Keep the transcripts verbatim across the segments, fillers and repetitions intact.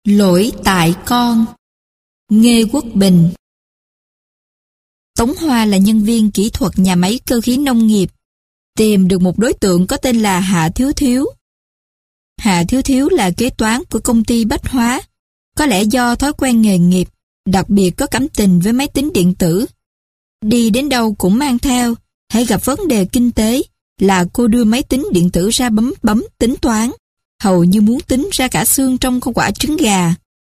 Lỗi tại con. Nghê Quốc Bình. Tống Hoa là nhân viên kỹ thuật nhà máy cơ khí nông nghiệp, tìm được một đối tượng có tên là Hạ Thiếu Thiếu. Hạ Thiếu Thiếu là kế toán của công ty Bách Hóa, có lẽ do thói quen nghề nghiệp, đặc biệt có cảm tình với máy tính điện tử. Đi đến đâu cũng mang theo, hãy gặp vấn đề kinh tế là cô đưa máy tính điện tử ra bấm bấm tính toán, hầu như muốn tính ra cả xương trong con quả trứng gà.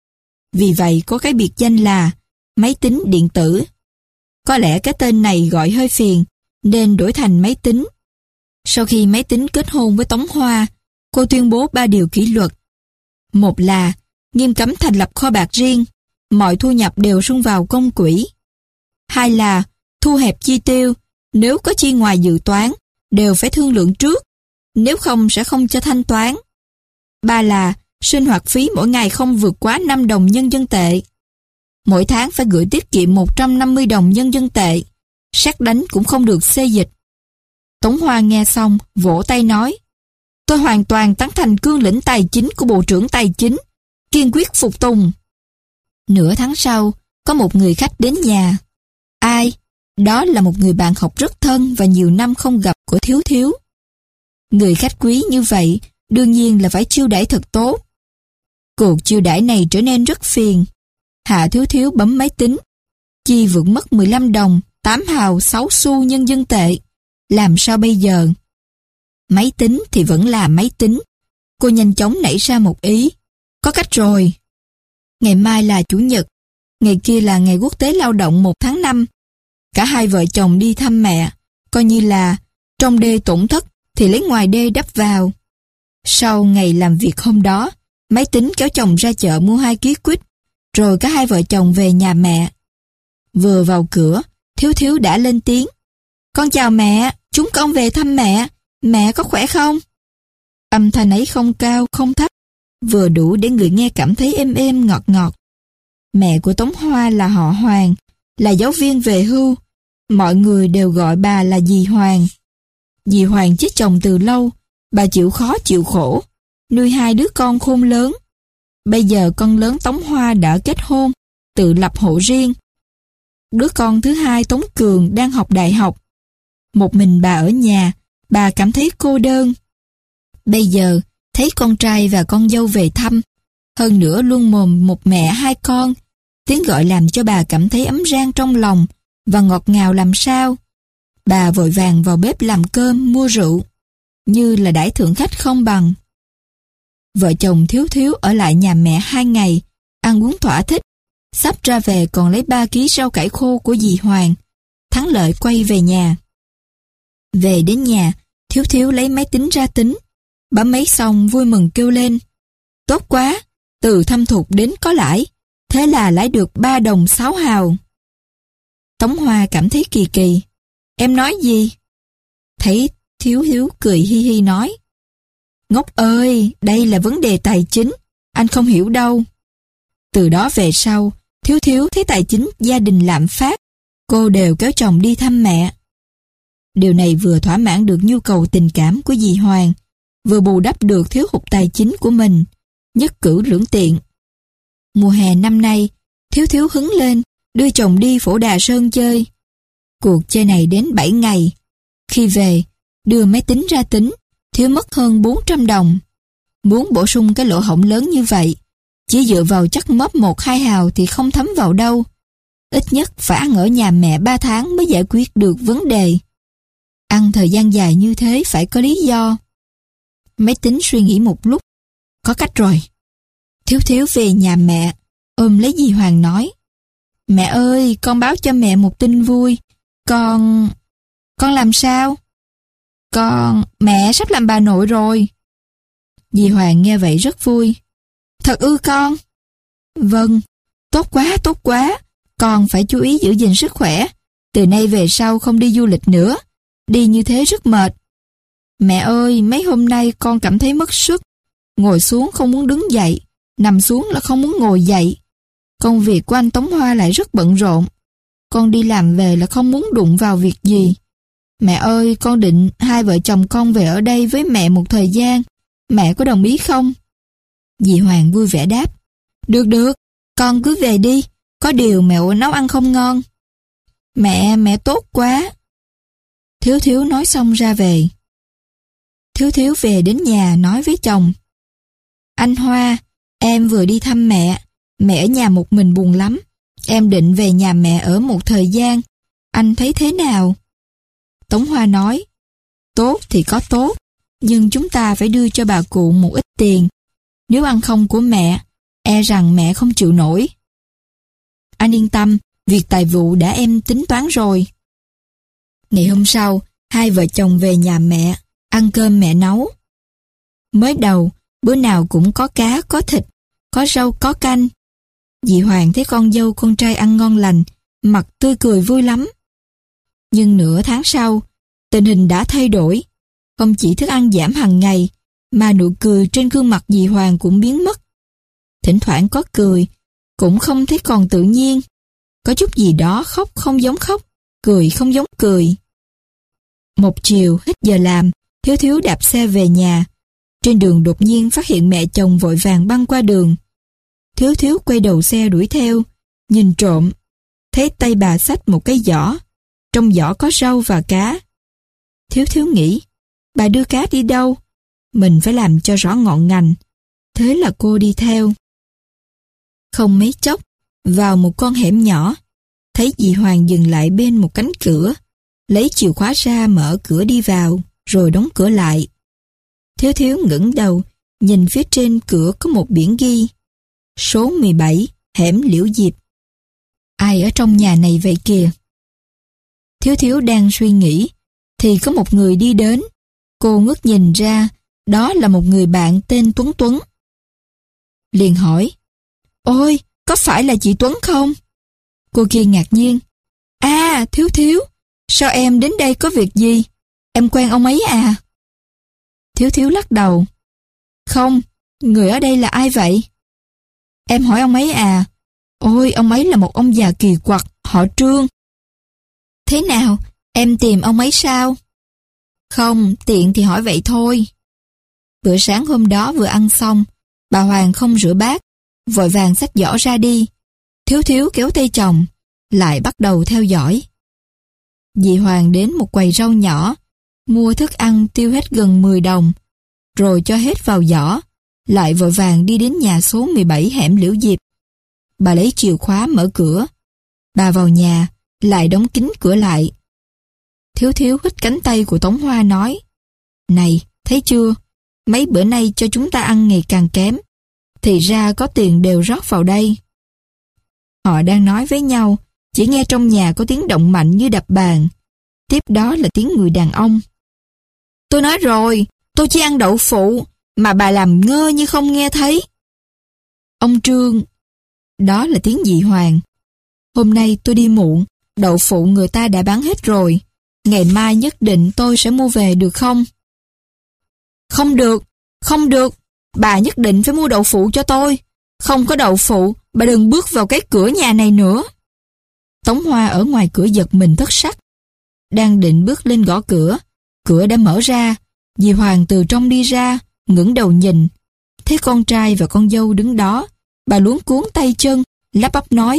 Vì vậy có cái biệt danh là máy tính điện tử. Có lẽ cái tên này gọi hơi phiền, nên đổi thành máy tính. Sau khi máy tính kết hôn với Tống Hoa, cô tuyên bố ba điều kỷ luật. Một là nghiêm cấm thành lập kho bạc riêng, mọi thu nhập đều sung vào công quỹ. Hai là thu hẹp chi tiêu, nếu có chi ngoài dự toán, đều phải thương lượng trước, nếu không sẽ không cho thanh toán. Ba là sinh hoạt phí mỗi ngày không vượt quá năm đồng nhân dân tệ. Mỗi tháng phải gửi tiết kiệm một trăm năm mươi đồng nhân dân tệ, sét đánh cũng không được xê dịch. Tống Hoa nghe xong, vỗ tay nói, tôi hoàn toàn tán thành cương lĩnh tài chính của Bộ trưởng Tài chính, kiên quyết phục tùng. Nửa tháng sau, có một người khách đến nhà. Ai? Đó là một người bạn học rất thân và nhiều năm không gặp của Thiếu Thiếu. Người khách quý như vậy, đương nhiên là phải chiêu đãi thật tốt. Cuộc chiêu đãi này trở nên rất phiền. Hạ Thiếu Thiếu bấm máy tính. Chi vượt mất mười lăm đồng, tám hào, sáu xu nhân dân tệ. Làm sao bây giờ? Máy tính thì vẫn là máy tính. Cô nhanh chóng nảy ra một ý. Có cách rồi. Ngày mai là Chủ nhật. Ngày kia là ngày quốc tế lao động một tháng năm. Cả hai vợ chồng đi thăm mẹ. Coi như là trong đê tổn thất thì lấy ngoài đê đắp vào. Sau ngày làm việc hôm đó, máy tính kéo chồng ra chợ mua hai ký quýt, rồi cả hai vợ chồng về nhà mẹ. Vừa vào cửa, Thiếu Thiếu đã lên tiếng. Con chào mẹ, chúng con về thăm mẹ, mẹ có khỏe không? Âm thanh ấy không cao, không thấp, vừa đủ để người nghe cảm thấy êm êm ngọt ngọt. Mẹ của Tống Hoa là họ Hoàng, là giáo viên về hưu, mọi người đều gọi bà là dì Hoàng. Dì Hoàng chết chồng từ lâu, bà chịu khó chịu khổ, nuôi hai đứa con khôn lớn. Bây giờ con lớn Tống Hoa đã kết hôn, tự lập hộ riêng. Đứa con thứ hai Tống Cường đang học đại học. Một mình bà ở nhà, bà cảm thấy cô đơn. Bây giờ, thấy con trai và con dâu về thăm, hơn nữa luôn mồm một mẹ hai con, tiếng gọi làm cho bà cảm thấy ấm rang trong lòng và ngọt ngào làm sao. Bà vội vàng vào bếp làm cơm, mua rượu, như là đãi thượng khách không bằng. Vợ chồng Thiếu Thiếu ở lại nhà mẹ hai ngày, ăn uống thỏa thích, sắp ra về còn lấy ba ký rau cải khô của dì Hoàng. Thắng lợi quay về nhà. Về đến nhà, Thiếu Thiếu lấy máy tính ra tính, bấm máy xong vui mừng kêu lên. Tốt quá, từ thâm thục đến có lãi, thế là lãi được ba đồng sáu hào. Tống Hoa cảm thấy kỳ kỳ. Em nói gì? Thấy Thiếu Thiếu cười hi hi nói. Ngốc ơi, đây là vấn đề tài chính, anh không hiểu đâu. Từ đó về sau, Thiếu Thiếu thấy tài chính gia đình lạm phát, cô đều kéo chồng đi thăm mẹ. Điều này vừa thỏa mãn được nhu cầu tình cảm của dì Hoàng, vừa bù đắp được thiếu hụt tài chính của mình, nhất cử lưỡng tiện. Mùa hè năm nay, Thiếu Thiếu hứng lên, đưa chồng đi Phổ Đà Sơn chơi. Cuộc chơi này đến bảy ngày. Khi về, đưa máy tính ra tính, thiếu mất hơn bốn trăm đồng. Muốn bổ sung cái lỗ hổng lớn như vậy, chỉ dựa vào chắc móp một hai hào thì không thấm vào đâu. Ít nhất phải ăn ở nhà mẹ ba tháng mới giải quyết được vấn đề. Ăn thời gian dài như thế phải có lý do. Máy tính suy nghĩ một lúc. Có cách rồi. Thiếu Thiếu về nhà mẹ, ôm lấy dì Hoàng nói. Mẹ ơi, con báo cho mẹ một tin vui. Con... Con làm sao? Con... Mẹ sắp làm bà nội rồi. Dì Hoàng nghe vậy rất vui. Thật ư con? Vâng, tốt quá, tốt quá. Con phải chú ý giữ gìn sức khỏe. Từ nay về sau không đi du lịch nữa. Đi như thế rất mệt. Mẹ ơi, mấy hôm nay con cảm thấy mất sức. Ngồi xuống không muốn đứng dậy, nằm xuống là không muốn ngồi dậy. Công việc của anh Tống Hoa lại rất bận rộn. Con đi làm về là không muốn đụng vào việc gì. Mẹ ơi, con định hai vợ chồng con về ở đây với mẹ một thời gian. Mẹ có đồng ý không? Dì Hoàng vui vẻ đáp. Được được, con cứ về đi, có điều mẹ nấu ăn không ngon. Mẹ, mẹ tốt quá. Thiếu Thiếu nói xong ra về. Thiếu Thiếu về đến nhà nói với chồng. Anh Hoa, em vừa đi thăm mẹ, mẹ ở nhà một mình buồn lắm. Em định về nhà mẹ ở một thời gian, anh thấy thế nào? Tống Hoa nói, tốt thì có tốt, nhưng chúng ta phải đưa cho bà cụ một ít tiền. Nếu ăn không của mẹ, e rằng mẹ không chịu nổi. Anh yên tâm, việc tài vụ đã em tính toán rồi. Ngày hôm sau, hai vợ chồng về nhà mẹ, ăn cơm mẹ nấu. Mới đầu, bữa nào cũng có cá, có thịt, có rau, có canh. Dì Hoàng thấy con dâu con trai ăn ngon lành, mặt tươi cười vui lắm. Nhưng nửa tháng sau, tình hình đã thay đổi. Không chỉ thức ăn giảm hàng ngày, mà nụ cười trên gương mặt dì Hoàng cũng biến mất. Thỉnh thoảng có cười, cũng không thấy còn tự nhiên. Có chút gì đó khóc không giống khóc, cười không giống cười. Một chiều hết giờ làm, Thiếu Thiếu đạp xe về nhà. Trên đường đột nhiên phát hiện mẹ chồng vội vàng băng qua đường. Thiếu Thiếu quay đầu xe đuổi theo, nhìn trộm, thấy tay bà xách một cái giỏ, trong giỏ có rau và cá. Thiếu Thiếu nghĩ, bà đưa cá đi đâu? Mình phải làm cho rõ ngọn ngành. Thế là cô đi theo. Không mấy chốc, vào một con hẻm nhỏ, thấy dì Hoàng dừng lại bên một cánh cửa, lấy chìa khóa ra mở cửa đi vào, rồi đóng cửa lại. Thiếu Thiếu ngẩng đầu, nhìn phía trên cửa có một biển ghi, số mười bảy, hẻm Liễu Diệp. Ai ở trong nhà này vậy kìa? Thiếu Thiếu đang suy nghĩ, thì có một người đi đến. Cô ngước nhìn ra, đó là một người bạn tên Tuấn Tuấn. Liền hỏi, ôi, có phải là chị Tuấn không? Cô kia ngạc nhiên, à, Thiếu Thiếu, sao em đến đây có việc gì? Em quen ông ấy à? Thiếu Thiếu lắc đầu, không, người ở đây là ai vậy? Em hỏi ông ấy à? Ôi, ông ấy là một ông già kỳ quặc, họ Trương. Thế nào, em tìm ông ấy sao? Không, tiện thì hỏi vậy thôi. Bữa sáng hôm đó vừa ăn xong, bà Hoàng không rửa bát, vội vàng xách giỏ ra đi. Thiếu Thiếu kéo tay chồng, lại bắt đầu theo dõi. Dì Hoàng đến một quầy rau nhỏ, mua thức ăn tiêu hết gần mười đồng, rồi cho hết vào giỏ, lại vội vàng đi đến nhà số mười bảy hẻm Liễu Diệp. Bà lấy chìa khóa mở cửa. Bà vào nhà, lại đóng kín cửa lại. Thiếu Thiếu hít cánh tay của Tống Hoa nói, này, thấy chưa, mấy bữa nay cho chúng ta ăn ngày càng kém, thì ra có tiền đều rót vào đây. Họ đang nói với nhau, chỉ nghe trong nhà có tiếng động mạnh như đập bàn. Tiếp đó là tiếng người đàn ông. Tôi nói rồi, tôi chỉ ăn đậu phụ, mà bà làm ngơ như không nghe thấy. Ông Trương. Đó là tiếng dì Hoàng. Hôm nay tôi đi muộn, đậu phụ người ta đã bán hết rồi. Ngày mai nhất định tôi sẽ mua về được không? Không được, không được, bà nhất định phải mua đậu phụ cho tôi. Không có đậu phụ, bà đừng bước vào cái cửa nhà này nữa. Tống Hoa ở ngoài cửa giật mình thất sắc. Đang định bước lên gõ cửa, cửa đã mở ra. Dì Hoàng từ trong đi ra, ngẩng đầu nhìn. Thấy con trai và con dâu đứng đó, bà luống cuống tay chân, lắp bắp nói,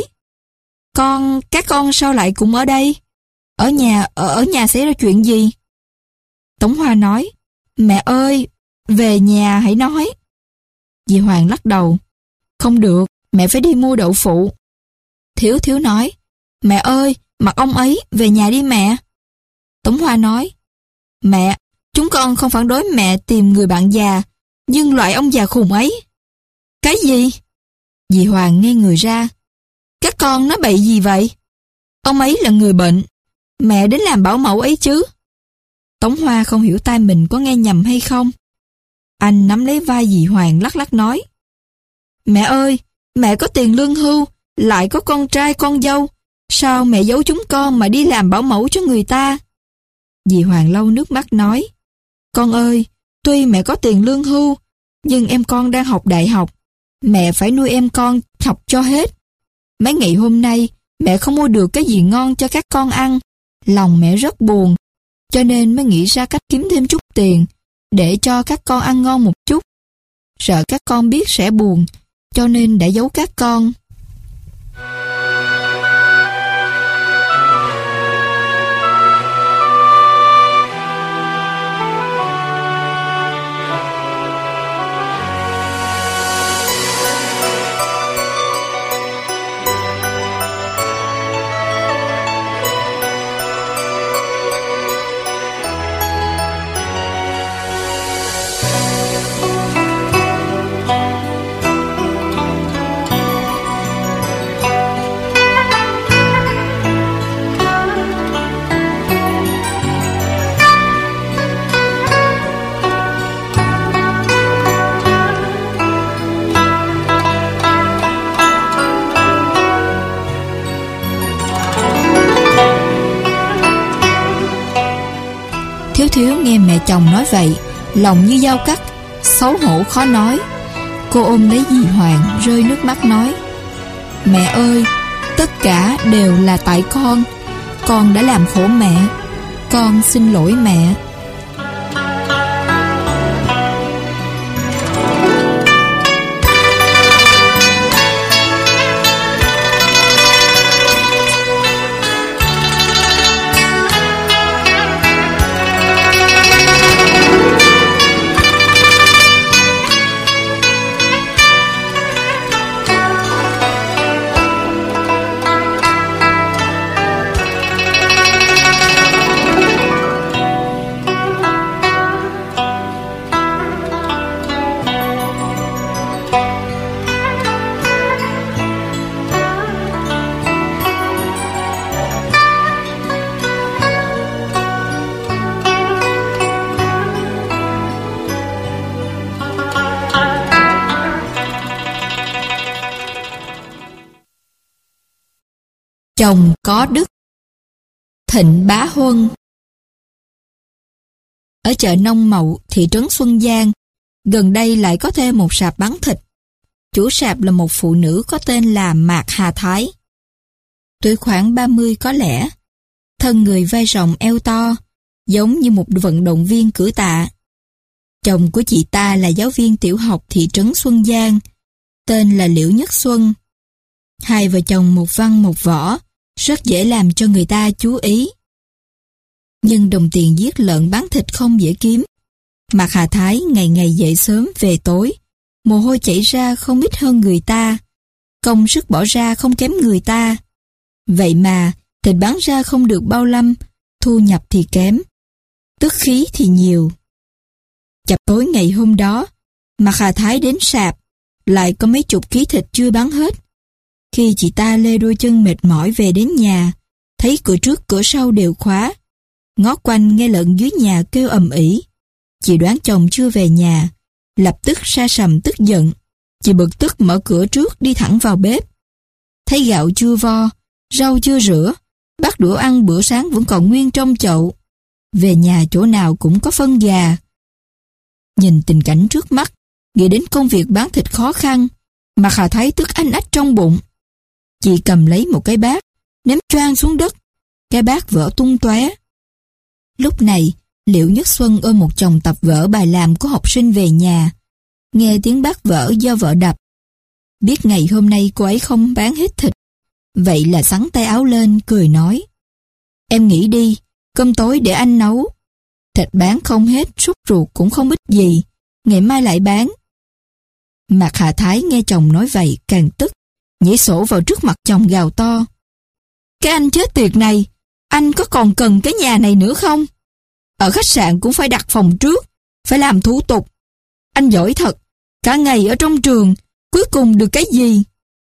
Con, các con sao lại cũng ở đây? Ở nhà, ở, ở nhà xảy ra chuyện gì? Tống Hoa nói, mẹ ơi, về nhà hãy nói. Dì Hoàng lắc đầu, không được, mẹ phải đi mua đậu phụ. Thiếu Thiếu nói, mẹ ơi, mặc ông ấy, về nhà đi mẹ. Tống Hoa nói, mẹ, chúng con không phản đối mẹ tìm người bạn già, nhưng loại ông già khùng ấy. Cái gì? Dì Hoàng ngây người ra. Các con nói bậy gì vậy? Ông ấy là người bệnh, mẹ đến làm bảo mẫu ấy chứ. Tống Hoa không hiểu tai mình có nghe nhầm hay không. Anh nắm lấy vai dì Hoàng lắc lắc nói, mẹ ơi, mẹ có tiền lương hưu, lại có con trai con dâu, sao mẹ giấu chúng con mà đi làm bảo mẫu cho người ta? Dì Hoàng lau nước mắt nói, con ơi, tuy mẹ có tiền lương hưu, nhưng em con đang học đại học, mẹ phải nuôi em con học cho hết. Mấy ngày hôm nay, mẹ không mua được cái gì ngon cho các con ăn, lòng mẹ rất buồn, cho nên mới nghĩ ra cách kiếm thêm chút tiền, để cho các con ăn ngon một chút. Sợ các con biết sẽ buồn, cho nên đã giấu các con. Thiếu Thiếu nghe mẹ chồng nói vậy, lòng như dao cắt, xấu hổ khó nói. Cô ôm lấy dì Hoàng rơi nước mắt nói: Mẹ ơi, tất cả đều là tại con. Con đã làm khổ mẹ. Con xin lỗi mẹ. Chồng có đức. Thịnh Bá Huân. Ở chợ Nông Mậu, thị trấn Xuân Giang, gần đây lại có thêm một sạp bán thịt. Chủ sạp là một phụ nữ có tên là Mạc Hà Thái. Tuổi khoảng ba mươi có lẽ, thân người vai rộng eo to, giống như một vận động viên cử tạ. Chồng của chị ta là giáo viên tiểu học thị trấn Xuân Giang, tên là Liễu Nhất Xuân. Hai vợ chồng một văn một võ, rất dễ làm cho người ta chú ý. Nhưng đồng tiền giết lợn bán thịt không dễ kiếm. Mạc Hà Thái ngày ngày dậy sớm về tối, mồ hôi chảy ra không ít hơn người ta, công sức bỏ ra không kém người ta. Vậy mà thịt bán ra không được bao lâm, thu nhập thì kém, tức khí thì nhiều. Chập tối ngày hôm đó, Mạc Hà Thái đến sạp, lại có mấy chục ký thịt chưa bán hết. Khi chị ta lê đôi chân mệt mỏi về đến nhà, thấy cửa trước cửa sau đều khóa. Ngó quanh nghe lợn dưới nhà kêu ầm ĩ. Chị đoán chồng chưa về nhà, lập tức sa sầm tức giận. Chị bực tức mở cửa trước đi thẳng vào bếp. Thấy gạo chưa vo, rau chưa rửa, bát đũa ăn bữa sáng vẫn còn nguyên trong chậu. Về nhà chỗ nào cũng có phân gà. Nhìn tình cảnh trước mắt, nghĩ đến công việc bán thịt khó khăn, mà Hà thấy tức anh ách trong bụng. Chị cầm lấy một cái bát, ném choang xuống đất, cái bát vỡ tung tóe. Lúc này, Liễu Nhất Xuân ôm một chồng tập vở bài làm của học sinh về nhà, nghe tiếng bát vỡ do vợ đập. Biết ngày hôm nay cô ấy không bán hết thịt, vậy là xắn tay áo lên cười nói: Em nghĩ đi, cơm tối để anh nấu. Thịt bán không hết, sút ruột cũng không ít gì, ngày mai lại bán. Mạc Hà Thái nghe chồng nói vậy càng tức, nhảy sổ vào trước mặt chồng gào to: Cái anh chết tiệt này, anh có còn cần cái nhà này nữa không? Ở khách sạn cũng phải đặt phòng trước, phải làm thủ tục. Anh giỏi thật, cả ngày ở trong trường, cuối cùng được cái gì?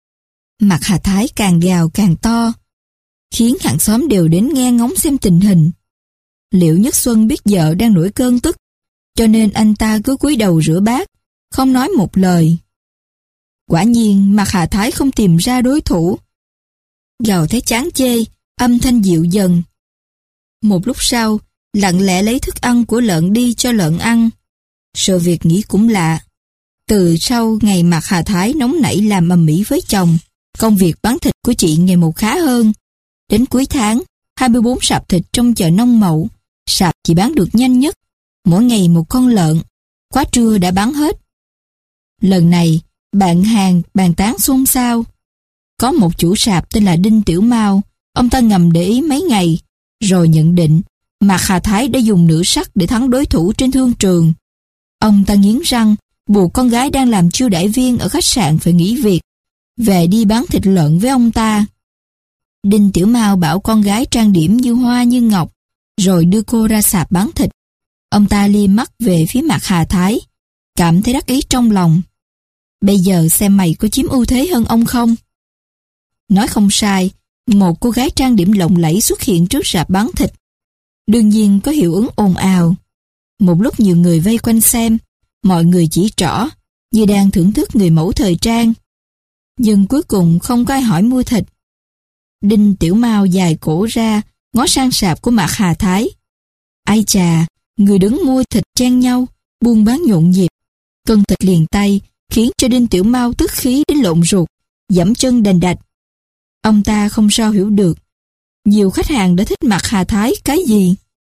Mạc Hà Thái càng gào càng to, khiến hàng xóm đều đến nghe ngóng xem tình hình. Liễu Nhất Xuân biết vợ đang nổi cơn tức, cho nên anh ta cứ cúi đầu rửa bát, không nói một lời. Quả nhiên Mạc Hà Thái không tìm ra đối thủ. Gào thấy chán chê, âm thanh dịu dần. Một lúc sau, lặng lẽ lấy thức ăn của lợn đi cho lợn ăn. Sự việc nghĩ cũng lạ. Từ sau ngày Mạc Hà Thái nóng nảy làm ầm ĩ với chồng, công việc bán thịt của chị ngày một khá hơn. Đến cuối tháng, hai mươi bốn sạp thịt trong chợ Nông Mậu, sạp chỉ bán được nhanh nhất, mỗi ngày một con lợn, quá trưa đã bán hết. Lần này, Bạn hàng bàn tán xôn xao. Có một chủ sạp tên là Đinh Tiểu Mao, ông ta ngầm để ý mấy ngày, rồi nhận định Mạc Hà Thái đã dùng nửa sắc để thắng đối thủ trên thương trường. Ông ta nghiến răng, buộc con gái đang làm chiêu đãi viên ở khách sạn phải nghỉ việc, về đi bán thịt lợn với ông ta. Đinh Tiểu Mao bảo con gái trang điểm như hoa như ngọc, rồi đưa cô ra sạp bán thịt. Ông ta liếc mắt về phía Mạc Hà Thái, cảm thấy đắc ý trong lòng. Bây giờ xem mày có chiếm ưu thế hơn ông không? Nói không sai, một cô gái trang điểm lộng lẫy xuất hiện trước sạp bán thịt. Đương nhiên có hiệu ứng ồn ào. Một lúc nhiều người vây quanh xem, mọi người chỉ trỏ, như đang thưởng thức người mẫu thời trang. Nhưng cuối cùng không có ai hỏi mua thịt. Đinh Tiểu Mao dài cổ ra, ngó sang sạp của Mạc Hà Thái. Ai chà, người đứng mua thịt chen nhau, buôn bán nhộn nhịp. Cân thịt liền tay, khiến cho Đinh Tiểu Mao tức khí đến lộn ruột, giẫm chân đành đạch. Ông ta không sao hiểu được, nhiều khách hàng đã thích Mạc Hà Thái cái gì.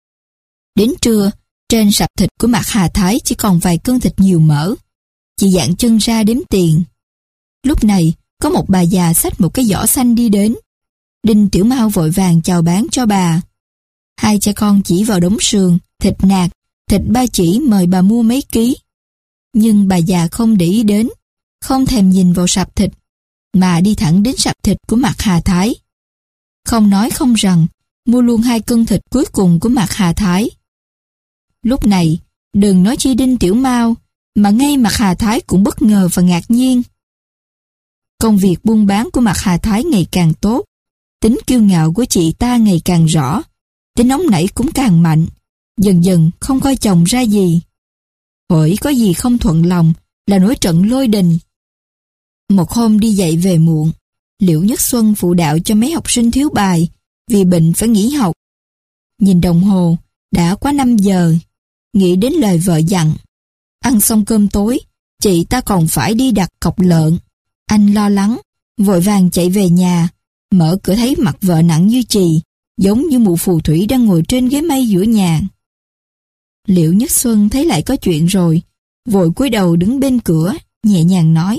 Đến trưa, trên sạp thịt của Mạc Hà Thái chỉ còn vài cân thịt nhiều mỡ. Chị dạn chân ra đếm tiền. Lúc này, có một bà già xách một cái giỏ xanh đi đến. Đinh Tiểu Mao vội vàng chào bán cho bà. Hai cha con chỉ vào đống sườn, thịt nạc, thịt ba chỉ mời bà mua mấy ký. Nhưng bà già không để ý đến, không thèm nhìn vào sạp thịt, mà đi thẳng đến sạp thịt của Mạc Hà Thái. Không nói không rằng, mua luôn hai cân thịt cuối cùng của Mạc Hà Thái. Lúc này, đừng nói chi Đinh Tiểu Mao, mà ngay Mạc Hà Thái cũng bất ngờ và ngạc nhiên. Công việc buôn bán của Mạc Hà Thái ngày càng tốt, tính kiêu ngạo của chị ta ngày càng rõ, tính nóng nảy cũng càng mạnh, dần dần không coi chồng ra gì. Hễ có gì không thuận lòng là nổi trận lôi đình. Một hôm đi dạy về muộn, Liễu Nhất Xuân phụ đạo cho mấy học sinh thiếu bài vì bệnh phải nghỉ học. Nhìn đồng hồ, đã quá năm giờ, nghĩ đến lời vợ dặn. Ăn xong cơm tối, chị ta còn phải đi đặt cọc lợn. Anh lo lắng, vội vàng chạy về nhà, mở cửa thấy mặt vợ nặng như chì, giống như mụ phù thủy đang ngồi trên ghế mây giữa nhà. Liễu Nhất Xuân thấy lại có chuyện rồi, vội cúi đầu đứng bên cửa, nhẹ nhàng nói: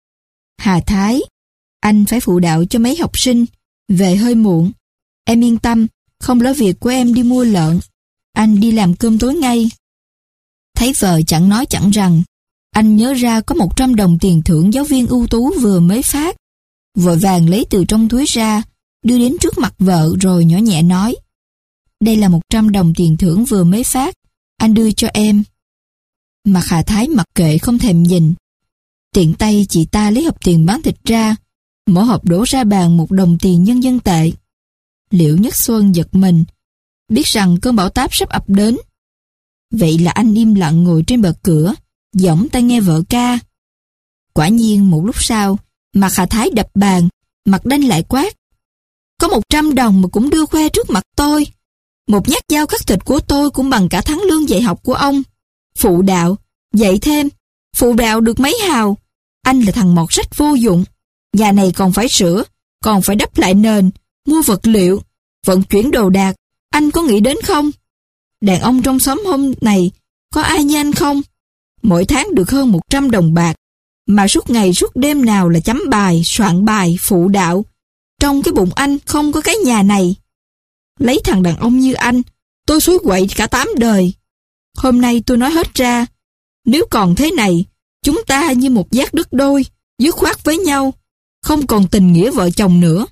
Hà Thái, anh phải phụ đạo cho mấy học sinh, về hơi muộn. Em yên tâm, không lỡ việc của em đi mua lợn, anh đi làm cơm tối ngay. Thấy vợ chẳng nói chẳng rằng, anh nhớ ra có một trăm đồng tiền thưởng giáo viên ưu tú vừa mới phát, vội vàng lấy từ trong túi ra, đưa đến trước mặt vợ rồi nhỏ nhẹ nói: Đây là một trăm đồng tiền thưởng vừa mới phát, anh đưa cho em. Mạc Hà Thái mặc kệ không thèm nhìn. Tiện tay chị ta lấy hộp tiền bán thịt ra, mở hộp đổ ra bàn một đồng tiền nhân dân tệ. Liễu Nhất Xuân giật mình, biết rằng cơn bão táp sắp ập đến. Vậy là anh im lặng ngồi trên bậc cửa, giỏng tai nghe vợ ca. Quả nhiên một lúc sau, Mạc Hà Thái đập bàn, mặt đanh lại quát: Có một trăm đồng mà cũng đưa khoe trước mặt tôi. Một nhát dao cắt thịt của tôi cũng bằng cả tháng lương dạy học của ông. Phụ đạo, dạy thêm, phụ đạo được mấy hào. Anh là thằng mọt sách vô dụng. Nhà này còn phải sửa, còn phải đắp lại nền, mua vật liệu, vận chuyển đồ đạc. Anh có nghĩ đến không? Đàn ông trong xóm hôm này có ai như anh không? Mỗi tháng được hơn một trăm đồng bạc, mà suốt ngày suốt đêm nào là chấm bài, soạn bài, phụ đạo. Trong cái bụng anh không có cái nhà này. Lấy thằng đàn ông như anh, tôi xúi quậy cả tám đời. Hôm nay tôi nói hết ra, nếu còn thế này, chúng ta như một giác đứt đôi, dứt khoát với nhau, không còn tình nghĩa vợ chồng nữa.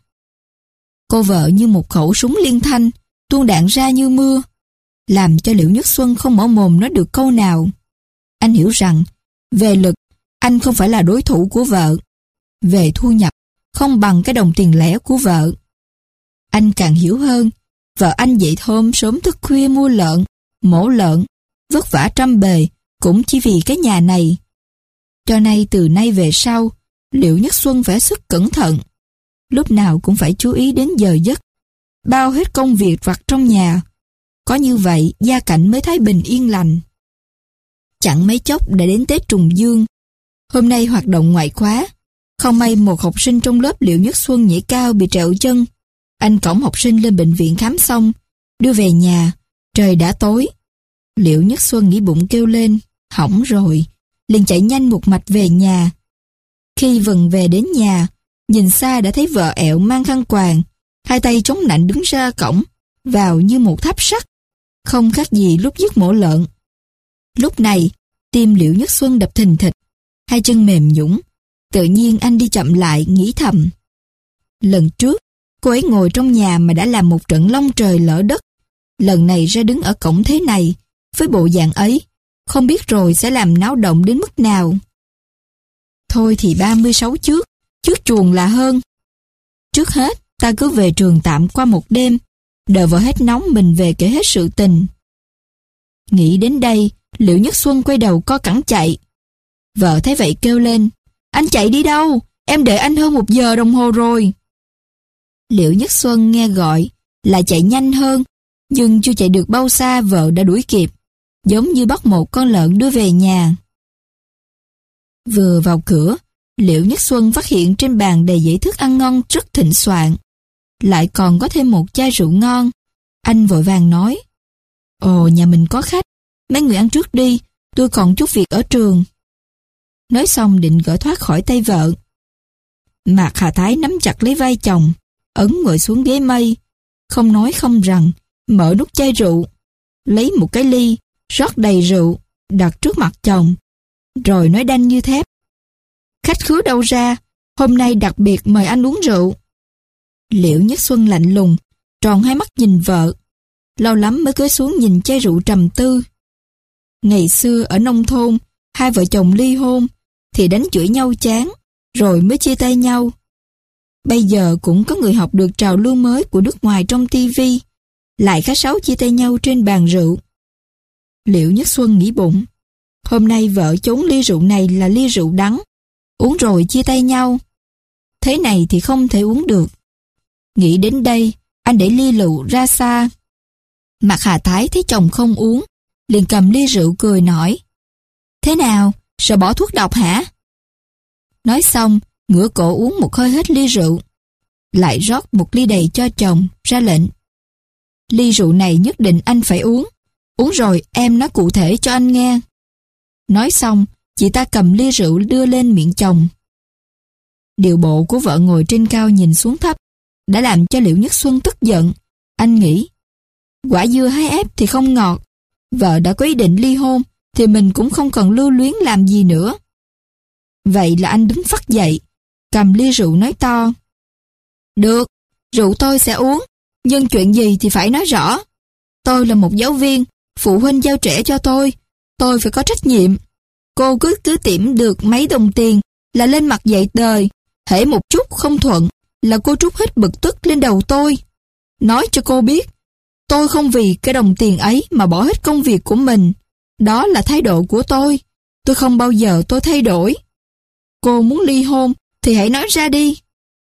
Cô vợ như một khẩu súng liên thanh, tuôn đạn ra như mưa, làm cho Liễu Nhất Xuân không mở mồm nói được câu nào. Anh hiểu rằng, về lực, anh không phải là đối thủ của vợ. Về thu nhập, không bằng cái đồng tiền lẻ của vợ. Anh càng hiểu hơn, vợ anh dậy hôm sớm thức khuya mua lợn, mổ lợn, vất vả trăm bề, cũng chỉ vì cái nhà này. Cho nên từ nay về sau, Liễu Nhất Xuân phải sức cẩn thận. Lúc nào cũng phải chú ý đến giờ giấc, bao hết công việc vặt trong nhà. Có như vậy, gia cảnh mới thấy bình yên lành. Chẳng mấy chốc đã đến Tết Trùng Dương. Hôm nay hoạt động ngoại khóa. Không may một học sinh trong lớp Liễu Nhất Xuân nhảy cao bị trẹo chân. Anh cõng học sinh lên bệnh viện khám xong, đưa về nhà. Trời đã tối. Liễu Nhất Xuân nghĩ bụng kêu lên, hỏng rồi, liền chạy nhanh một mạch về nhà. Khi Vân về đến nhà, nhìn xa đã thấy vợ ẹo mang khăn quàng, hai tay chống nạnh đứng ra cổng, vào như một tháp sắt, không khác gì lúc giết mổ lợn. Lúc này, tim Liễu Nhất Xuân đập thình thịch, hai chân mềm nhũn. Tự nhiên anh đi chậm lại, nghĩ thầm. Lần trước, cô ấy ngồi trong nhà mà đã làm một trận long trời lỡ đất. Lần này ra đứng ở cổng thế này, với bộ dạng ấy, không biết rồi sẽ làm náo động đến mức nào. Thôi thì ba mươi sáu trước, trước chuồng là hơn. Trước hết, ta cứ về trường tạm qua một đêm, đợi vợ hết nóng mình về kể hết sự tình. Nghĩ đến đây, Liễu Nhất Xuân quay đầu co cẳng chạy. Vợ thấy vậy kêu lên, anh chạy đi đâu? Em đợi anh hơn một giờ đồng hồ rồi. Liễu Nhất Xuân nghe gọi, lại chạy nhanh hơn, nhưng chưa chạy được bao xa vợ đã đuổi kịp, giống như bắt một con lợn đưa về nhà. Vừa vào cửa, Liễu Nhất Xuân phát hiện trên bàn đầy dãy thức ăn ngon rất thịnh soạn. Lại còn có thêm một chai rượu ngon. Anh vội vàng nói, ồ, nhà mình có khách, mấy người ăn trước đi, tôi còn chút việc ở trường. Nói xong định gỡ thoát khỏi tay vợ. Mạc Hà Thái nắm chặt lấy vai chồng, ấn ngồi xuống ghế mây, không nói không rằng, mở nút chai rượu, lấy một cái ly, rót đầy rượu, đặt trước mặt chồng, rồi nói đanh như thép. Khách khứa đâu ra, hôm nay đặc biệt mời anh uống rượu. Liễu Nhất Xuân lạnh lùng, tròn hai mắt nhìn vợ, lâu lắm mới cúi xuống nhìn chai rượu trầm tư. Ngày xưa ở nông thôn, hai vợ chồng ly hôn, thì đánh chửi nhau chán, rồi mới chia tay nhau. Bây giờ cũng có người học được trào lưu mới của nước ngoài trong tivi, lại khách sáo chia tay nhau trên bàn rượu. Liễu Nhất Xuân nghĩ bụng, hôm nay vợ trốn ly rượu này là ly rượu đắng, uống rồi chia tay nhau. Thế này thì không thể uống được. Nghĩ đến đây, anh để ly rượu ra xa. Mạc Hà Thái thấy chồng không uống, liền cầm ly rượu cười nói, thế nào, sợ bỏ thuốc độc hả? Nói xong, ngửa cổ uống một hơi hết ly rượu, lại rót một ly đầy cho chồng, ra lệnh. Ly rượu này nhất định anh phải uống, uống rồi em nói cụ thể cho anh nghe. Nói xong, chị ta cầm ly rượu đưa lên miệng chồng. Điệu bộ của vợ ngồi trên cao nhìn xuống thấp, đã làm cho Liễu Nhất Xuân tức giận. Anh nghĩ, quả dưa hái ép thì không ngọt, vợ đã có ý định ly hôn, thì mình cũng không cần lưu luyến làm gì nữa. Vậy là anh đứng phắt dậy, cầm ly rượu nói to. Được, rượu tôi sẽ uống, nhưng chuyện gì thì phải nói rõ. Tôi là một giáo viên, phụ huynh giao trẻ cho tôi, tôi phải có trách nhiệm. Cô cứ cứ tiệm được mấy đồng tiền là lên mặt dậy đời, hễ một chút không thuận là cô trút hết bực tức lên đầu tôi. Nói cho cô biết, tôi không vì cái đồng tiền ấy mà bỏ hết công việc của mình. Đó là thái độ của tôi, tôi không bao giờ tôi thay đổi. Cô muốn ly hôn thì hãy nói ra đi.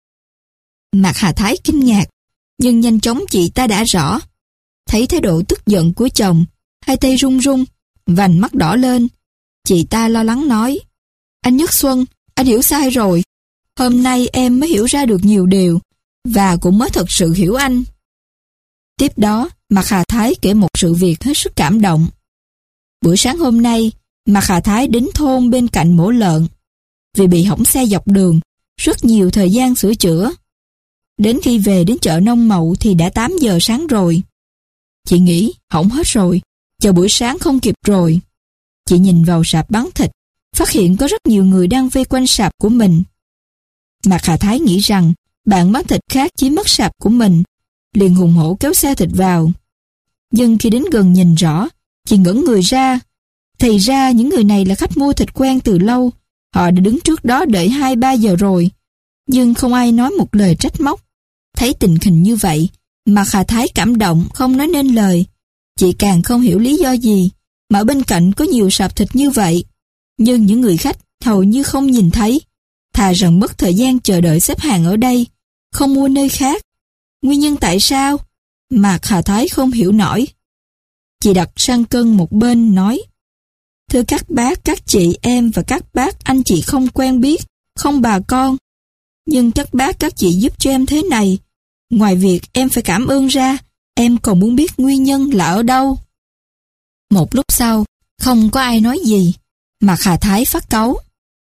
Mạc Hà Thái kinh ngạc, nhưng nhanh chóng chị ta đã rõ. Thấy thái độ tức giận của chồng, hai tay run run, vành mắt đỏ lên. Chị ta lo lắng nói, anh Nhất Xuân, anh hiểu sai rồi. Hôm nay em mới hiểu ra được nhiều điều, và cũng mới thật sự hiểu anh. Tiếp đó, Mạc Hà Thái kể một sự việc hết sức cảm động. Buổi sáng hôm nay, Mạc Hà Thái đến thôn bên cạnh mổ lợn. Vì bị hỏng xe dọc đường, rất nhiều thời gian sửa chữa. Đến khi về đến chợ Nông Mậu thì đã tám giờ sáng rồi. Chị nghĩ hỏng hết rồi, chờ buổi sáng không kịp rồi. Chị nhìn vào sạp bán thịt, phát hiện có rất nhiều người đang vây quanh sạp của mình. Mạc Hà Thái nghĩ rằng bạn bán thịt khác chiếm mất sạp của mình, liền hùng hổ kéo xe thịt vào. Nhưng khi đến gần nhìn rõ, chị ngẩn người ra. Thì ra những người này là khách mua thịt quen từ lâu, họ đã đứng trước đó đợi hai ba giờ rồi, nhưng không ai nói một lời trách móc. Thấy tình hình như vậy, Mạc Hà Thái cảm động không nói nên lời. Chị càng không hiểu lý do gì mà ở bên cạnh có nhiều sạp thịt như vậy, nhưng những người khách hầu như không nhìn thấy. Thà rằng mất thời gian chờ đợi xếp hàng ở đây, không mua nơi khác. Nguyên nhân tại sao? Mạc Hà Thái không hiểu nổi. Chị đặt sang cân một bên nói, thưa các bác, các chị em và các bác anh chị không quen biết, không bà con. Nhưng các bác các chị giúp cho em thế này, ngoài việc em phải cảm ơn ra, em còn muốn biết nguyên nhân là ở đâu. Một lúc sau, không có ai nói gì, Mạc Hà Thái phát cáu.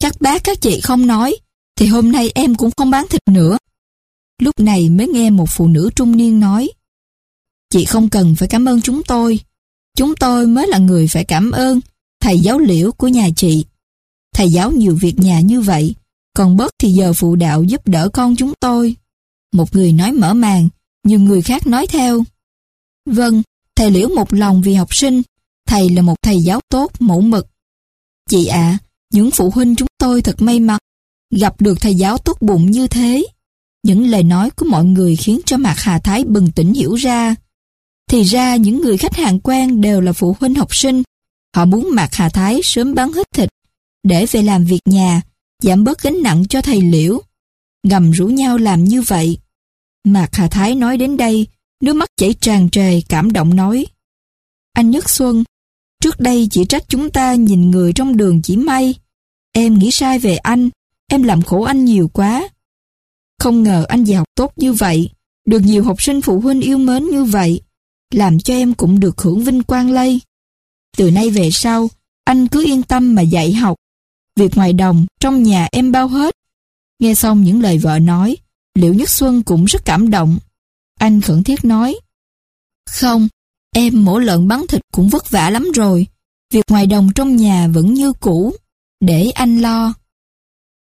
Các bác các chị không nói, thì hôm nay em cũng không bán thịt nữa. Lúc này mới nghe một phụ nữ trung niên nói, chị không cần phải cảm ơn chúng tôi. Chúng tôi mới là người phải cảm ơn thầy giáo Liễu của nhà chị. Thầy giáo nhiều việc nhà như vậy, còn bớt thì giờ phụ đạo giúp đỡ con chúng tôi. Một người nói mở màn, nhiều người khác nói theo. Vâng, thầy Liễu một lòng vì học sinh, thầy là một thầy giáo tốt, mẫu mực. Chị ạ, những phụ huynh chúng tôi thật may mắn, gặp được thầy giáo tốt bụng như thế. Những lời nói của mọi người khiến cho Mạc Hà Thái bừng tỉnh hiểu ra. Thì ra những người khách hàng quen đều là phụ huynh học sinh. Họ muốn Mạc Hà Thái sớm bán hết thịt, để về làm việc nhà, giảm bớt gánh nặng cho thầy Liễu. Ngầm rủ nhau làm như vậy. Mạc Hà Thái nói đến đây, nước mắt chảy tràn trề, cảm động nói. Anh Nhất Xuân, trước đây chỉ trách chúng ta nhìn người trong đường chỉ may. Em nghĩ sai về anh, em làm khổ anh nhiều quá. Không ngờ anh dạy học tốt như vậy, được nhiều học sinh phụ huynh yêu mến như vậy, làm cho em cũng được hưởng vinh quang lây. Từ nay về sau, anh cứ yên tâm mà dạy học. Việc ngoài đồng, trong nhà em bao hết. Nghe xong những lời vợ nói, Liễu Nhất Xuân cũng rất cảm động. Anh khẩn thiết nói, không, em mổ lợn bán thịt cũng vất vả lắm rồi. Việc ngoài đồng trong nhà vẫn như cũ, để anh lo.